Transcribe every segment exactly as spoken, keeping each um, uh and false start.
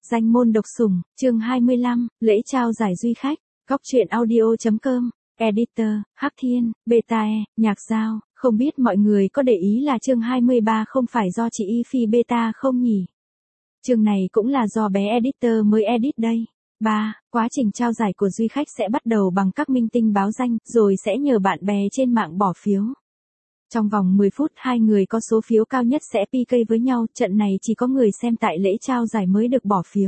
Danh môn độc sủng, chương hai mươi lăm, lễ trao giải duy khách, góc truyện audio chấm com, editor, Hắc Thiên, Beta E, Nhạc Giao, không biết mọi người có để ý là chương hai mươi ba không phải do chị Y Phi Beta không nhỉ? Chương này cũng là do bé editor mới edit đây. ba. Quá trình trao giải của duy khách sẽ bắt đầu bằng các minh tinh báo danh, rồi sẽ nhờ bạn bè trên mạng bỏ phiếu. Trong vòng mười phút hai người có số phiếu cao nhất sẽ pê ca với nhau, trận này chỉ có người xem tại lễ trao giải mới được bỏ phiếu.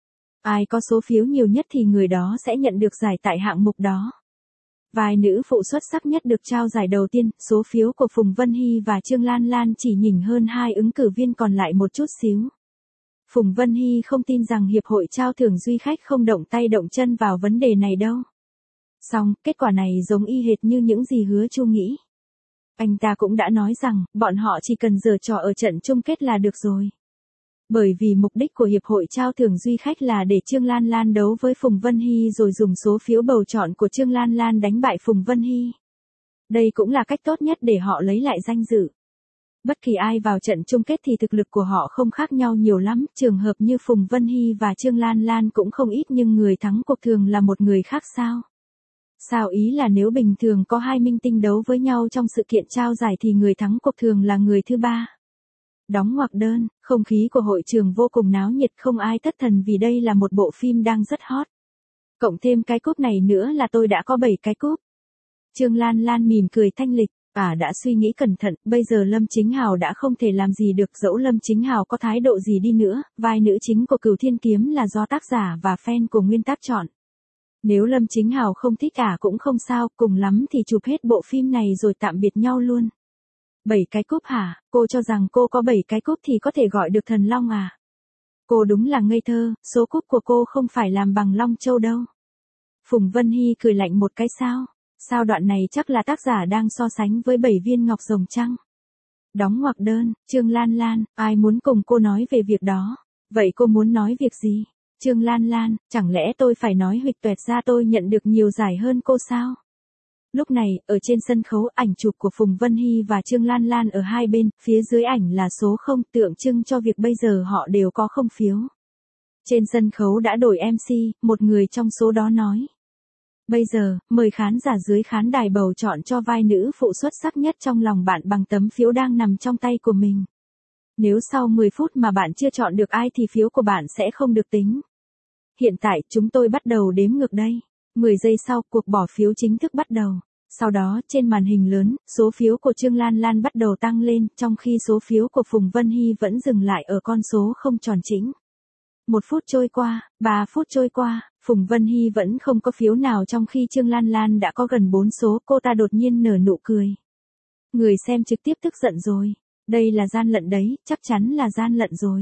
Ai có số phiếu nhiều nhất thì người đó sẽ nhận được giải tại hạng mục đó. Vai nữ phụ xuất sắc nhất được trao giải đầu tiên, số phiếu của Phùng Vân Hy và Trương Lan Lan chỉ nhỉnh hơn hai ứng cử viên còn lại một chút xíu. Phùng Vân Hy không tin rằng Hiệp hội trao thưởng duy khách không động tay động chân vào vấn đề này đâu. Song, kết quả này giống y hệt như những gì Hứa Chu nghĩ. Anh ta cũng đã nói rằng, bọn họ chỉ cần giở trò ở trận chung kết là được rồi. Bởi vì mục đích của Hiệp hội trao thưởng duy khách là để Trương Lan Lan đấu với Phùng Vân Hy rồi dùng số phiếu bầu chọn của Trương Lan Lan đánh bại Phùng Vân Hy. Đây cũng là cách tốt nhất để họ lấy lại danh dự. Bất kỳ ai vào trận chung kết thì thực lực của họ không khác nhau nhiều lắm, trường hợp như Phùng Vân Hy và Trương Lan Lan cũng không ít nhưng người thắng cuộc thường là một người khác sao? Sao ý là nếu bình thường có hai minh tinh đấu với nhau trong sự kiện trao giải thì người thắng cuộc thường là người thứ ba. Đóng ngoặc đơn, không khí của hội trường vô cùng náo nhiệt không ai thất thần vì đây là một bộ phim đang rất hot. Cộng thêm cái cúp này nữa là tôi đã có bảy cái cúp. Trương Lan Lan mỉm cười thanh lịch, à đã suy nghĩ cẩn thận, bây giờ Lâm Chính Hào đã không thể làm gì được dẫu Lâm Chính Hào có thái độ gì đi nữa, vai nữ chính của Cửu Thiên Kiếm là do tác giả và fan của nguyên tác chọn. Nếu Lâm Chính Hào không thích cả cũng không sao, cùng lắm thì chụp hết bộ phim này rồi tạm biệt nhau luôn. Bảy cái cúp hả, cô cho rằng cô có bảy cái cúp thì có thể gọi được thần long à? Cô đúng là ngây thơ, số cúp của cô không phải làm bằng Long Châu đâu. Phùng Vân Hy cười lạnh một cái sao? Sao đoạn này chắc là tác giả đang so sánh với bảy viên ngọc rồng chăng? Đóng ngoặc đơn, Trương Lan Lan, ai muốn cùng cô nói về việc đó? Vậy cô muốn nói việc gì? Trương Lan Lan, chẳng lẽ tôi phải nói huỵch toẹt ra tôi nhận được nhiều giải hơn cô sao? Lúc này, ở trên sân khấu ảnh chụp của Phùng Vân Hy và Trương Lan Lan ở hai bên, phía dưới ảnh là số không tượng trưng cho việc bây giờ họ đều có không phiếu. Trên sân khấu đã đổi em xê, một người trong số đó nói. Bây giờ, mời khán giả dưới khán đài bầu chọn cho vai nữ phụ xuất sắc nhất trong lòng bạn bằng tấm phiếu đang nằm trong tay của mình. Nếu sau mười phút mà bạn chưa chọn được ai thì phiếu của bạn sẽ không được tính. Hiện tại, chúng tôi bắt đầu đếm ngược đây. mười giây sau, cuộc bỏ phiếu chính thức bắt đầu. Sau đó, trên màn hình lớn, số phiếu của Trương Lan Lan bắt đầu tăng lên, trong khi số phiếu của Phùng Vân Hy vẫn dừng lại ở con số không tròn chỉnh. Một phút trôi qua, ba phút trôi qua, Phùng Vân Hy vẫn không có phiếu nào trong khi Trương Lan Lan đã có gần bốn số, cô ta đột nhiên nở nụ cười. Người xem trực tiếp tức giận rồi. Đây là gian lận đấy, chắc chắn là gian lận rồi.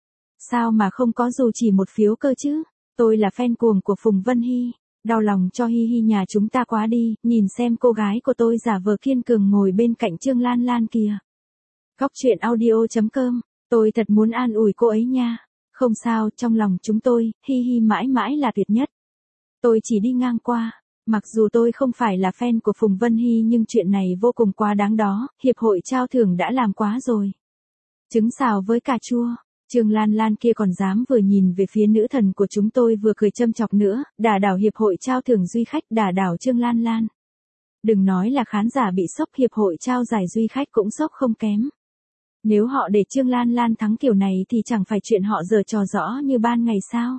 Sao mà không có dù chỉ một phiếu cơ chứ? Tôi là fan cuồng của Phùng Vân Hy. Đau lòng cho Hi Hi nhà chúng ta quá đi, nhìn xem cô gái của tôi giả vờ kiên cường ngồi bên cạnh Trương Lan Lan kìa. Góc truyện audio chấm com, tôi thật muốn an ủi cô ấy nha. Không sao, trong lòng chúng tôi, Hi Hi mãi mãi là tuyệt nhất. Tôi chỉ đi ngang qua. Mặc dù tôi không phải là fan của Phùng Vân Hy nhưng chuyện này vô cùng quá đáng đó, Hiệp hội trao thưởng đã làm quá rồi. Trứng xào với cà chua. Trương Lan Lan kia còn dám vừa nhìn về phía nữ thần của chúng tôi vừa cười châm chọc nữa, đả đảo Hiệp hội trao thưởng duy khách, đả đảo Trương Lan Lan. Đừng nói là khán giả bị sốc, Hiệp hội trao giải duy khách cũng sốc không kém. Nếu họ để Trương Lan Lan thắng kiểu này thì chẳng phải chuyện họ giở trò rõ như ban ngày sao?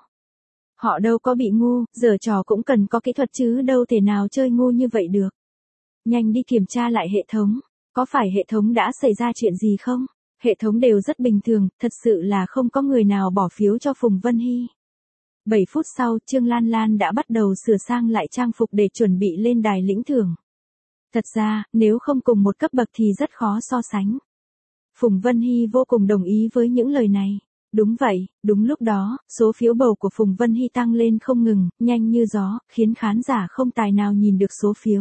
Họ đâu có bị ngu, giở trò cũng cần có kỹ thuật chứ đâu thể nào chơi ngu như vậy được. Nhanh đi kiểm tra lại hệ thống, có phải hệ thống đã xảy ra chuyện gì không? Hệ thống đều rất bình thường, thật sự là không có người nào bỏ phiếu cho Phùng Vân Hy. bảy phút sau, Trương Lan Lan đã bắt đầu sửa sang lại trang phục để chuẩn bị lên đài lĩnh thưởng. Thật ra, nếu không cùng một cấp bậc thì rất khó so sánh. Phùng Vân Hy vô cùng đồng ý với những lời này. Đúng vậy, đúng lúc đó, số phiếu bầu của Phùng Vân Hy tăng lên không ngừng, nhanh như gió, khiến khán giả không tài nào nhìn được số phiếu.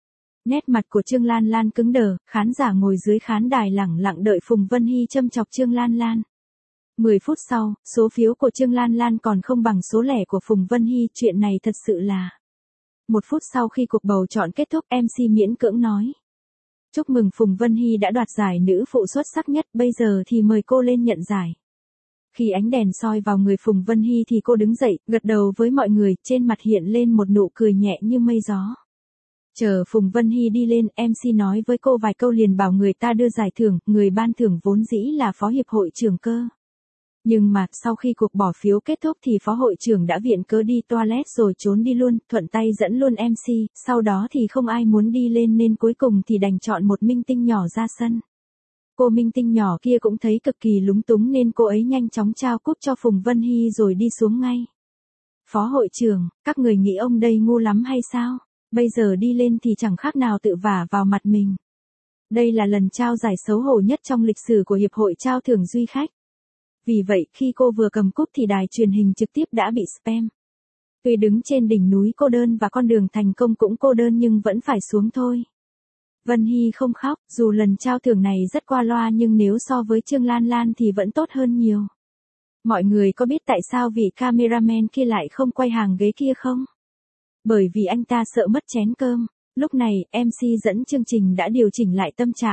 Nét mặt của Trương Lan Lan cứng đờ, khán giả ngồi dưới khán đài lẳng lặng đợi Phùng Vân Hy châm chọc Trương Lan Lan. mười phút sau, số phiếu của Trương Lan Lan còn không bằng số lẻ của Phùng Vân Hy, chuyện này thật sự là... Một phút sau khi cuộc bầu chọn kết thúc, em xê miễn cưỡng nói. Chúc mừng Phùng Vân Hy đã đoạt giải nữ phụ xuất sắc nhất, bây giờ thì mời cô lên nhận giải. Khi ánh đèn soi vào người Phùng Vân Hy thì cô đứng dậy, gật đầu với mọi người, trên mặt hiện lên một nụ cười nhẹ như mây gió. Chờ Phùng Vân Hy đi lên, em xê nói với cô vài câu liền bảo người ta đưa giải thưởng, người ban thưởng vốn dĩ là Phó Hiệp hội trưởng cơ. Nhưng mà, sau khi cuộc bỏ phiếu kết thúc thì Phó hội trưởng đã viện cớ đi toilet rồi trốn đi luôn, thuận tay dẫn luôn em xê, sau đó thì không ai muốn đi lên nên cuối cùng thì đành chọn một minh tinh nhỏ ra sân. Cô minh tinh nhỏ kia cũng thấy cực kỳ lúng túng nên cô ấy nhanh chóng trao cúp cho Phùng Vân Hy rồi đi xuống ngay. Phó hội trưởng, các người nghĩ ông đây ngu lắm hay sao? Bây giờ đi lên thì chẳng khác nào tự vả vào mặt mình. Đây là lần trao giải xấu hổ nhất trong lịch sử của Hiệp hội trao thưởng Duy Khách. Vì vậy, khi cô vừa cầm cúp thì đài truyền hình trực tiếp đã bị spam. Tuy đứng trên đỉnh núi cô đơn và con đường thành công cũng cô đơn nhưng vẫn phải xuống thôi. Vân Hy không khóc, dù lần trao thưởng này rất qua loa nhưng nếu so với Trương Lan Lan thì vẫn tốt hơn nhiều. Mọi người có biết tại sao vị cameraman kia lại không quay hàng ghế kia không? Bởi vì anh ta sợ mất chén cơm. Lúc này, em xê dẫn chương trình đã điều chỉnh lại tâm trạng.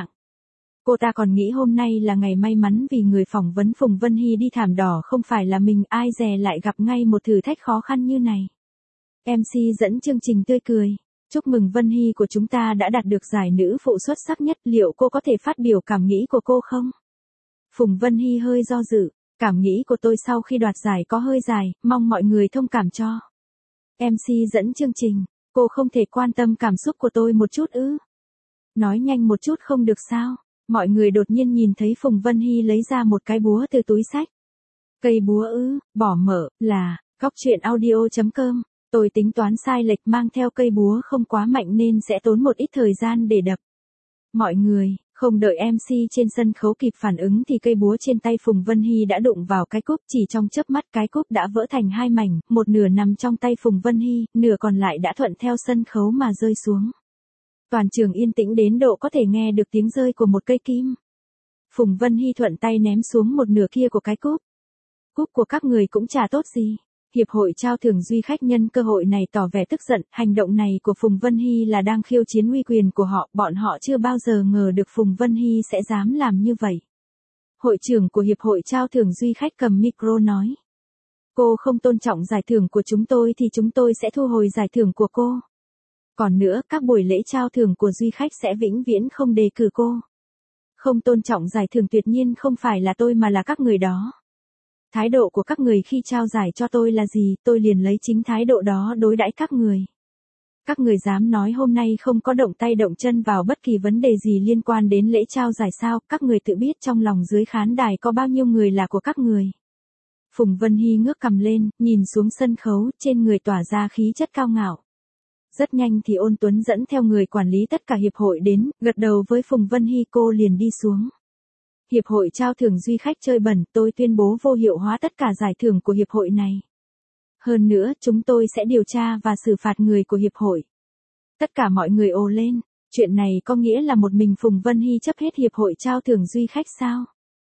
Cô ta còn nghĩ hôm nay là ngày may mắn vì người phỏng vấn Phùng Vân Hy đi thảm đỏ không phải là mình, ai dè lại gặp ngay một thử thách khó khăn như này. em xê dẫn chương trình tươi cười. Chúc mừng Vân Hy của chúng ta đã đạt được giải nữ phụ xuất sắc nhất, liệu cô có thể phát biểu cảm nghĩ của cô không? Phùng Vân Hy hơi do dự, cảm nghĩ của tôi sau khi đoạt giải có hơi dài, mong mọi người thông cảm cho. em xê dẫn chương trình, cô không thể quan tâm cảm xúc của tôi một chút ư? Nói nhanh một chút không được sao? Mọi người đột nhiên nhìn thấy Phùng Vân Hy lấy ra một cái búa từ túi xách. Cây búa ư, bỏ mở, là, góc truyện audio chấm com. Tôi tính toán sai lệch mang theo cây búa không quá mạnh nên sẽ tốn một ít thời gian để đập. Mọi người, không đợi em xê trên sân khấu kịp phản ứng thì cây búa trên tay Phùng Vân Hy đã đụng vào cái cúp, chỉ trong chớp mắt cái cúp đã vỡ thành hai mảnh, một nửa nằm trong tay Phùng Vân Hy, nửa còn lại đã thuận theo sân khấu mà rơi xuống. Toàn trường yên tĩnh đến độ có thể nghe được tiếng rơi của một cây kim. Phùng Vân Hy thuận tay ném xuống một nửa kia của cái cúp. Cúp của các người cũng chả tốt gì. Hiệp hội trao thưởng Duy Khách nhân cơ hội này tỏ vẻ tức giận, hành động này của Phùng Vân Hy là đang khiêu chiến uy quyền của họ, bọn họ chưa bao giờ ngờ được Phùng Vân Hy sẽ dám làm như vậy. Hội trưởng của Hiệp hội trao thưởng Duy Khách cầm micro nói. Cô không tôn trọng giải thưởng của chúng tôi thì chúng tôi sẽ thu hồi giải thưởng của cô. Còn nữa, các buổi lễ trao thưởng của Duy Khách sẽ vĩnh viễn không đề cử cô. Không tôn trọng giải thưởng tuyệt nhiên không phải là tôi mà là các người đó. Thái độ của các người khi trao giải cho tôi là gì, tôi liền lấy chính thái độ đó đối đãi các người. Các người dám nói hôm nay không có động tay động chân vào bất kỳ vấn đề gì liên quan đến lễ trao giải sao, các người tự biết trong lòng dưới khán đài có bao nhiêu người là của các người. Phùng Vân Hy ngước cằm lên, nhìn xuống sân khấu, trên người tỏa ra khí chất cao ngạo. Rất nhanh thì Ôn Tuấn dẫn theo người quản lý tất cả hiệp hội đến, gật đầu với Phùng Vân Hy, cô liền đi xuống. Hiệp hội trao thưởng Duy Khách chơi bẩn, tôi tuyên bố vô hiệu hóa tất cả giải thưởng của hiệp hội này. Hơn nữa, chúng tôi sẽ điều tra và xử phạt người của hiệp hội. Tất cả mọi người ồ lên, chuyện này có nghĩa là một mình Phùng Vân Hy chấp hết hiệp hội trao thưởng Duy Khách sao?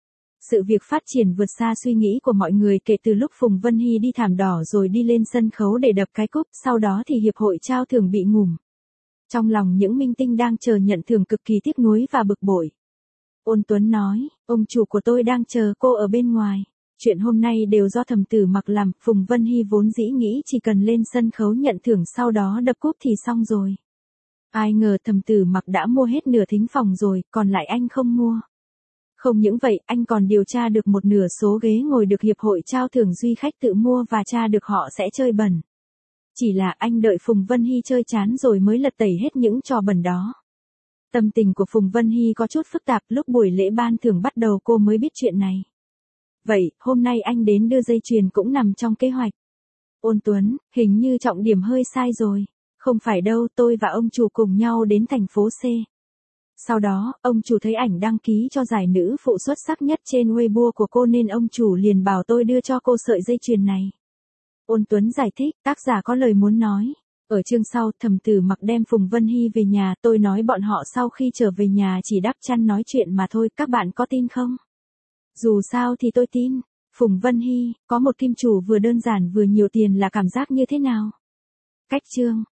Sự việc phát triển vượt xa suy nghĩ của mọi người kể từ lúc Phùng Vân Hy đi thảm đỏ rồi đi lên sân khấu để đập cái cúp, sau đó thì hiệp hội trao thưởng bị ngủm. Trong lòng những minh tinh đang chờ nhận thưởng cực kỳ tiếc nuối và bực bội. Ôn Tuấn nói, ông chủ của tôi đang chờ cô ở bên ngoài. Chuyện hôm nay đều do Thẩm Tử Mặc làm, Phùng Vân Hy vốn dĩ nghĩ chỉ cần lên sân khấu nhận thưởng sau đó đập cúp thì xong rồi. Ai ngờ Thẩm Tử Mặc đã mua hết nửa thính phòng rồi, còn lại anh không mua. Không những vậy, anh còn điều tra được một nửa số ghế ngồi được hiệp hội trao thưởng Duy Khách tự mua và tra được họ sẽ chơi bẩn. Chỉ là anh đợi Phùng Vân Hy chơi chán rồi mới lật tẩy hết những trò bẩn đó. Tâm tình của Phùng Vân Hy có chút phức tạp, lúc buổi lễ ban thưởng bắt đầu cô mới biết chuyện này. Vậy, hôm nay anh đến đưa dây chuyền cũng nằm trong kế hoạch. Ôn Tuấn, hình như trọng điểm hơi sai rồi. Không phải đâu, tôi và ông chủ cùng nhau đến thành phố C. Sau đó, ông chủ thấy ảnh đăng ký cho giải nữ phụ xuất sắc nhất trên Weibo của cô nên ông chủ liền bảo tôi đưa cho cô sợi dây chuyền này. Ôn Tuấn giải thích, tác giả có lời muốn nói. Ở chương sau, Thẩm Tử Mặc đem Phùng Vân Hy về nhà, tôi nói bọn họ sau khi trở về nhà chỉ đắp chăn nói chuyện mà thôi, các bạn có tin không? Dù sao thì tôi tin. Phùng Vân Hy, có một kim chủ vừa đơn giản vừa nhiều tiền là cảm giác như thế nào? Cách chương